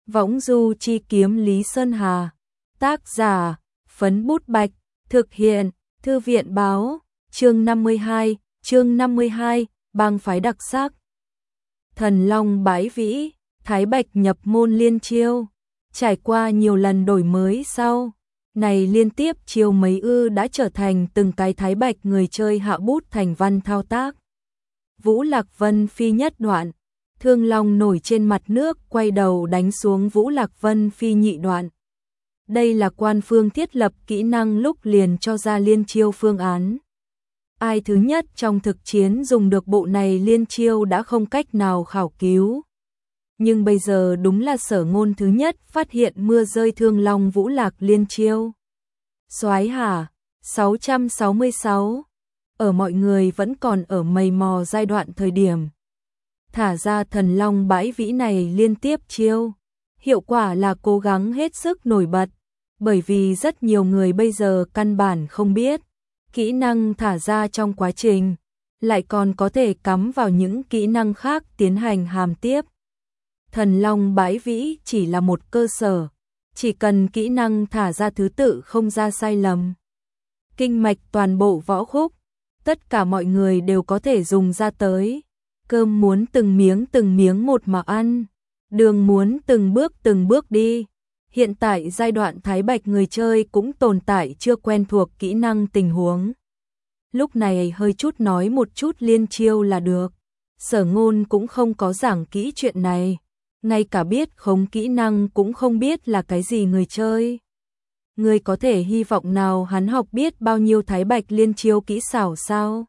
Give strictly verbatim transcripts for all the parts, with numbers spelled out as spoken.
Võng du chi kiếm Lý Sơn Hà. Tác giả, Phấn Bút Bạch. Thực hiện, Thư viện Báo. Chương năm mươi hai, chương năm mươi hai, bang phái đặc sắc. Thần Long bãi vĩ, Thái Bạch nhập môn liên chiêu. Trải qua nhiều lần đổi mới sau, này liên tiếp chiêu mấy ư đã trở thành từng cái Thái Bạch người chơi hạ bút thành văn thao tác. Vũ Lạc Vân phi nhất đoạn, Thương Long nổi trên mặt nước quay đầu đánh xuống Vũ Lạc Vân phi nhị đoạn. Đây là quan phương thiết lập kỹ năng lúc liền cho ra liên chiêu phương án. Ai thứ nhất trong thực chiến dùng được bộ này liên chiêu đã không cách nào khảo cứu. Nhưng bây giờ đúng là Sở Ngôn thứ nhất phát hiện mưa rơi Thương Long Vũ Lạc liên chiêu. Soái hả? sáu trăm sáu mươi sáu. Ở mọi người vẫn còn ở mầy mò giai đoạn thời điểm. Thả ra Thần Long bãi vĩ này liên tiếp chiêu. Hiệu quả là cố gắng hết sức nổi bật. Bởi vì rất nhiều người bây giờ căn bản không biết. Kỹ năng thả ra trong quá trình. Lại còn có thể cắm vào những kỹ năng khác tiến hành hàm tiếp. Thần Long bãi vĩ chỉ là một cơ sở. Chỉ cần kỹ năng thả ra thứ tự không ra sai lầm. Kinh mạch toàn bộ võ khúc. Tất cả mọi người đều có thể dùng ra tới. Cơm muốn từng miếng từng miếng một mà ăn. Đường muốn từng bước từng bước đi. Hiện tại giai đoạn Thái Bạch người chơi cũng tồn tại chưa quen thuộc kỹ năng tình huống. Lúc này hơi chút nói một chút liên chiêu là được. Sở Ngôn cũng không có giảng kỹ chuyện này. Ngay cả biết khống kỹ năng cũng không biết là cái gì người chơi. Người có thể hy vọng nào hắn học biết bao nhiêu Thái Bạch liên chiêu kỹ xảo sao?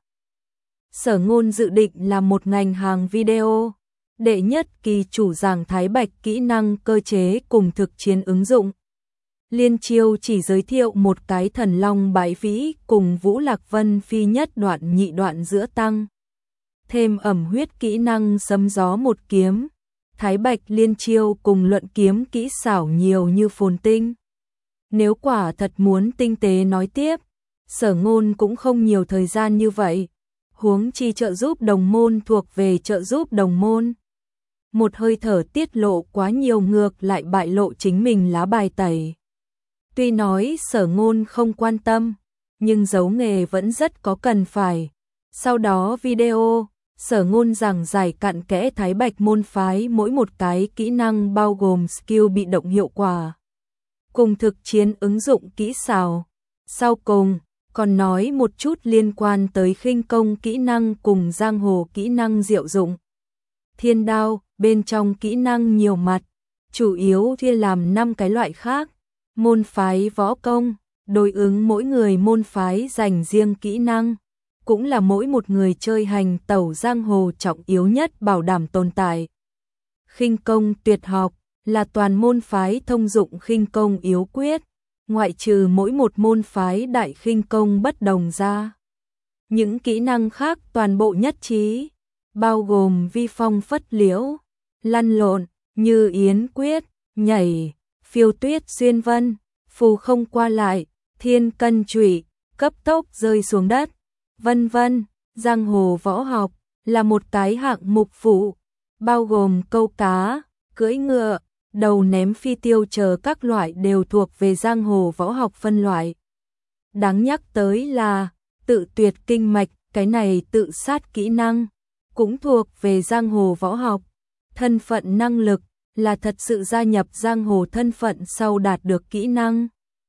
Sở Ngôn dự định là một ngành hàng video. Đệ nhất kỳ chủ giảng Thái Bạch kỹ năng cơ chế cùng thực chiến ứng dụng. Liên chiêu chỉ giới thiệu một cái Thần Long bãi vĩ cùng Vũ Lạc Vân phi nhất đoạn nhị đoạn giữa tăng. Thêm ẩm huyết kỹ năng sấm gió một kiếm. Thái Bạch liên chiêu cùng luận kiếm kỹ xảo nhiều như phồn tinh. Nếu quả thật muốn tinh tế nói tiếp, Sở Ngôn cũng không nhiều thời gian như vậy. Huống chi trợ giúp đồng môn thuộc về trợ giúp đồng môn. Một hơi thở tiết lộ quá nhiều ngược lại bại lộ chính mình lá bài tẩy. Tuy nói Sở Ngôn không quan tâm, nhưng giấu nghề vẫn rất có cần phải. Sau đó video, Sở Ngôn giảng giải cặn kẽ Thái Bạch môn phái mỗi một cái kỹ năng bao gồm skill bị động hiệu quả. Cùng thực chiến ứng dụng kỹ xảo. Sau cùng, còn nói một chút liên quan tới khinh công kỹ năng cùng giang hồ kỹ năng diệu dụng. Thiên đao, bên trong kỹ năng nhiều mặt, chủ yếu chia làm năm cái loại khác. Môn phái võ công, đối ứng mỗi người môn phái dành riêng kỹ năng, cũng là mỗi một người chơi hành tẩu giang hồ trọng yếu nhất bảo đảm tồn tại. Khinh công tuyệt học, là toàn môn phái thông dụng khinh công yếu quyết, ngoại trừ mỗi một môn phái đại khinh công bất đồng ra. Những kỹ năng khác toàn bộ nhất trí, bao gồm vi phong phất liễu, lăn lộn, như yến quyết, nhảy, phiêu tuyết xuyên vân, phù không qua lại, thiên cân trụy, cấp tốc rơi xuống đất, vân vân. Giang hồ võ học là một cái hạng mục phụ, bao gồm câu cá, cưỡi ngựa, đầu ném phi tiêu chờ các loại đều thuộc về giang hồ võ học phân loại. Đáng nhắc tới là tự tuyệt kinh mạch, cái này tự sát kỹ năng, cũng thuộc về giang hồ võ học. Thân phận năng lực là thật sự gia nhập giang hồ thân phận sau đạt được kỹ năng.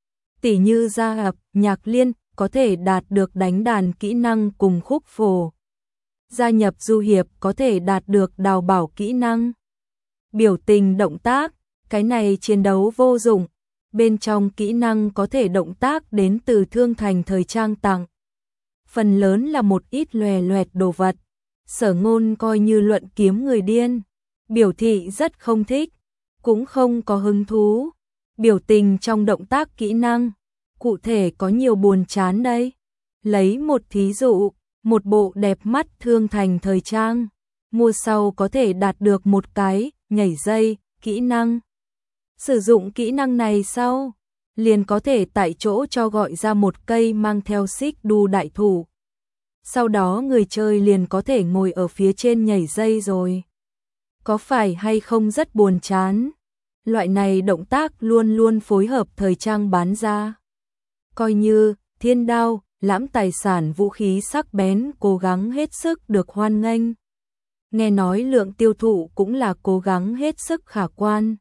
Tỉ như gia hợp, nhạc liên, có thể đạt được đánh đàn kỹ năng cùng khúc phổ. Gia nhập du hiệp có thể đạt được đào bảo kỹ năng. Biểu tình động tác, cái này chiến đấu vô dụng. Bên trong kỹ năng có thể động tác đến từ thương thành thời trang tặng. Phần lớn là một ít lòe loẹt đồ vật. Sở Ngôn coi như luận kiếm người điên. Biểu thị rất không thích, cũng không có hứng thú. Biểu tình trong động tác kỹ năng, cụ thể có nhiều buồn chán đây. Lấy một thí dụ, một bộ đẹp mắt thương thành thời trang, mua sau có thể đạt được một cái nhảy dây kỹ năng. Sử dụng kỹ năng này sau, liền có thể tại chỗ cho gọi ra một cây mang theo xích đu đại thủ. Sau đó người chơi liền có thể ngồi ở phía trên nhảy dây rồi. Có phải hay không rất buồn chán? Loại này động tác luôn luôn phối hợp thời trang bán ra. Coi như thiên đao, lãm tài sản vũ khí sắc bén cố gắng hết sức được hoan nghênh. Nghe nói lượng tiêu thụ cũng là cố gắng hết sức khả quan.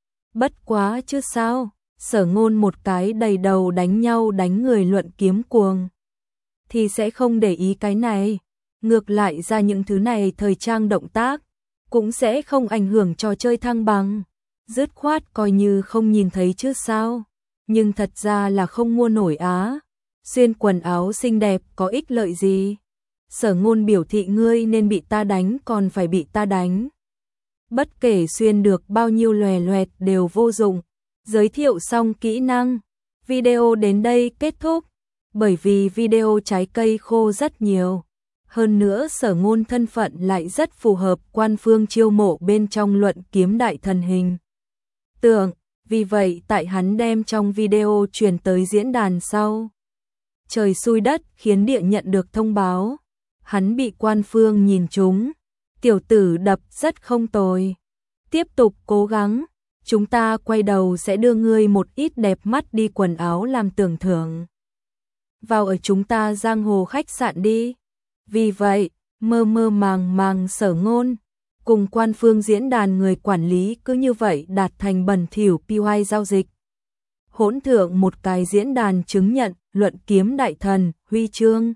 Bất quá chứ sao, Sở Ngôn một cái đầy đầu đánh nhau đánh người luận kiếm cuồng. Thì sẽ không để ý cái này. Ngược lại ra những thứ này thời trang động tác, cũng sẽ không ảnh hưởng trò chơi thăng bằng. Dứt khoát coi như không nhìn thấy chứ sao. Nhưng thật ra là không mua nổi á. Xuyên quần áo xinh đẹp có ích lợi gì? Sở Ngôn biểu thị ngươi nên bị ta đánh còn phải bị ta đánh. Bất kể xuyên được bao nhiêu lòe loẹt đều vô dụng. Giới thiệu xong kỹ năng, video đến đây kết thúc. Bởi vì video trái cây khô rất nhiều. Hơn nữa Sở Ngôn thân phận lại rất phù hợp quan phương chiêu mộ bên trong luận kiếm đại thần hình tượng. Vì vậy tại hắn đem trong video truyền tới diễn đàn sau. Trời xui đất khiến địa nhận được thông báo. Hắn bị quan phương nhìn trúng. Tiểu tử đập rất không tồi. Tiếp tục cố gắng. Chúng ta quay đầu sẽ đưa ngươi một ít đẹp mắt đi quần áo làm tưởng thưởng. Vào ở chúng ta giang hồ khách sạn đi. Vì vậy, mơ mơ màng màng Sở Ngôn cùng quan phương diễn đàn người quản lý cứ như vậy đạt thành bẩn thỉu pê i giao dịch. Hỗn thượng một cái diễn đàn chứng nhận luận kiếm đại thần huy chương.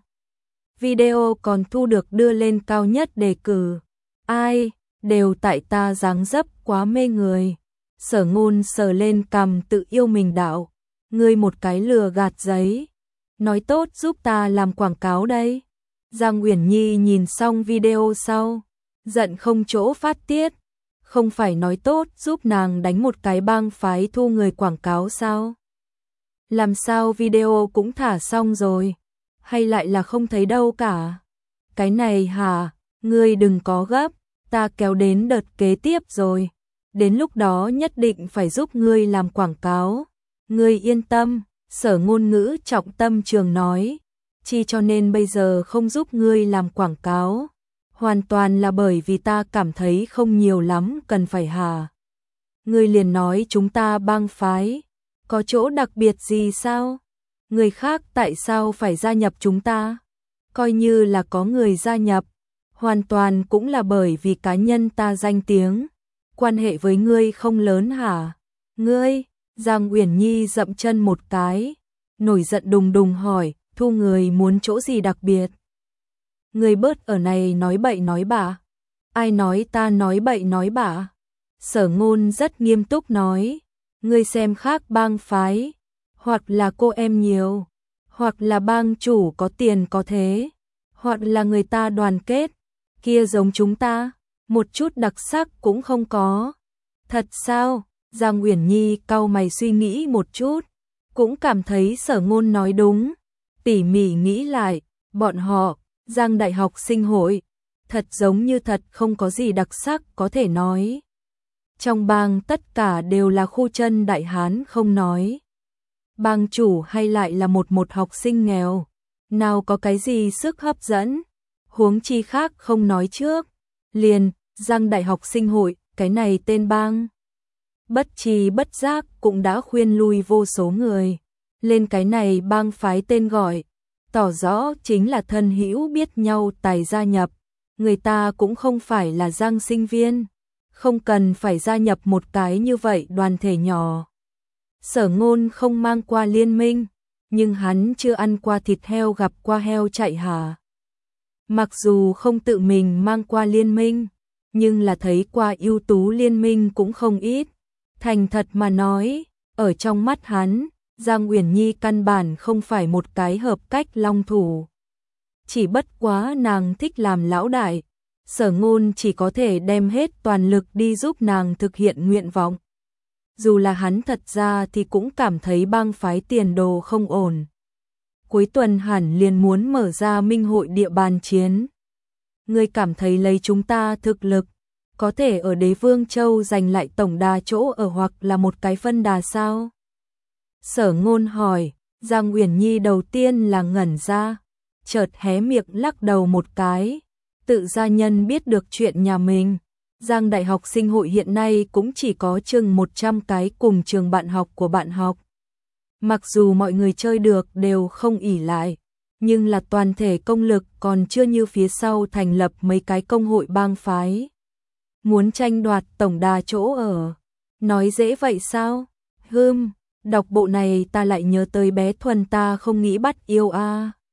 Video còn thu được đưa lên cao nhất đề cử. Ai, đều tại ta dáng dấp quá mê người. Sở Ngôn sờ lên cằm tự yêu mình đạo. Ngươi một cái lừa gạt giấy. Nói tốt giúp ta làm quảng cáo đây. Giang Uyển Nhi nhìn xong video sau, giận không chỗ phát tiết. Không phải nói tốt giúp nàng đánh một cái bang phái thu người quảng cáo sao? Làm sao video cũng thả xong rồi? Hay lại là không thấy đâu cả? Cái này hả? Ngươi đừng có gấp, ta kéo đến đợt kế tiếp rồi. Đến lúc đó nhất định phải giúp ngươi làm quảng cáo. Ngươi yên tâm, Sở Ngôn ngữ trọng tâm trường nói. Chi cho nên bây giờ không giúp ngươi làm quảng cáo. Hoàn toàn là bởi vì ta cảm thấy không nhiều lắm cần phải hà. Ngươi liền nói chúng ta bang phái. Có chỗ đặc biệt gì sao? Người khác tại sao phải gia nhập chúng ta? Coi như là có người gia nhập. Hoàn toàn cũng là bởi vì cá nhân ta danh tiếng. Quan hệ với ngươi không lớn hả? Ngươi, Giang Uyển Nhi dậm chân một cái. Nổi giận đùng đùng hỏi, thu người muốn chỗ gì đặc biệt? Ngươi bớt ở này nói bậy nói bạ. Ai nói ta nói bậy nói bạ? Sở Ngôn rất nghiêm túc nói. Ngươi xem khác bang phái. Hoặc là cô em nhiều. Hoặc là bang chủ có tiền có thế. Hoặc là người ta đoàn kết. Kia giống chúng ta. Một chút đặc sắc cũng không có. Thật sao? Giang Uyển Nhi cau mày suy nghĩ một chút. Cũng cảm thấy Sở Ngôn nói đúng. Tỉ mỉ nghĩ lại. Bọn họ, Giang Đại học sinh hội. Thật giống như thật không có gì đặc sắc có thể nói. Trong bang tất cả đều là khu chân đại hán không nói. Bang chủ hay lại là một một học sinh nghèo. Nào có cái gì sức hấp dẫn. Huống chi khác không nói trước. Liền, Giang Đại học sinh hội, cái này tên bang. Bất tri bất giác cũng đã khuyên lui vô số người. Lên cái này bang phái tên gọi. Tỏ rõ chính là thân hữu biết nhau tài gia nhập. Người ta cũng không phải là Giang sinh viên. Không cần phải gia nhập một cái như vậy đoàn thể nhỏ. Sở Ngôn không mang qua liên minh. Nhưng hắn chưa ăn qua thịt heo gặp qua heo chạy hả? Mặc dù không tự mình mang qua liên minh. Nhưng là thấy qua ưu tú liên minh cũng không ít. Thành thật mà nói, ở trong mắt hắn, Giang Uyển Nhi căn bản không phải một cái hợp cách long thủ. Chỉ bất quá nàng thích làm lão đại. Sở Ngôn chỉ có thể đem hết toàn lực đi giúp nàng thực hiện nguyện vọng. Dù là hắn thật ra thì cũng cảm thấy bang phái tiền đồ không ổn. Cuối tuần hẳn liền muốn mở ra minh hội địa bàn chiến. Ngươi cảm thấy lấy chúng ta thực lực, có thể ở Đế Vương Châu giành lại tổng đà chỗ ở hoặc là một cái phân đà sao? Sở Ngôn hỏi. Giang Uyển Nhi đầu tiên là ngẩn ra, chợt hé miệng lắc đầu một cái. Tự gia nhân biết được chuyện nhà mình, Giang Đại học sinh hội hiện nay cũng chỉ có chừng một trăm cái cùng trường bạn học của bạn học. Mặc dù mọi người chơi được đều không ỷ lại, nhưng là toàn thể công lực còn chưa như phía sau thành lập mấy cái công hội bang phái. Muốn tranh đoạt tổng đà chỗ ở. Nói dễ vậy sao? Hưm, đọc bộ này ta lại nhớ tới bé Thuần ta không nghĩ bắt yêu a.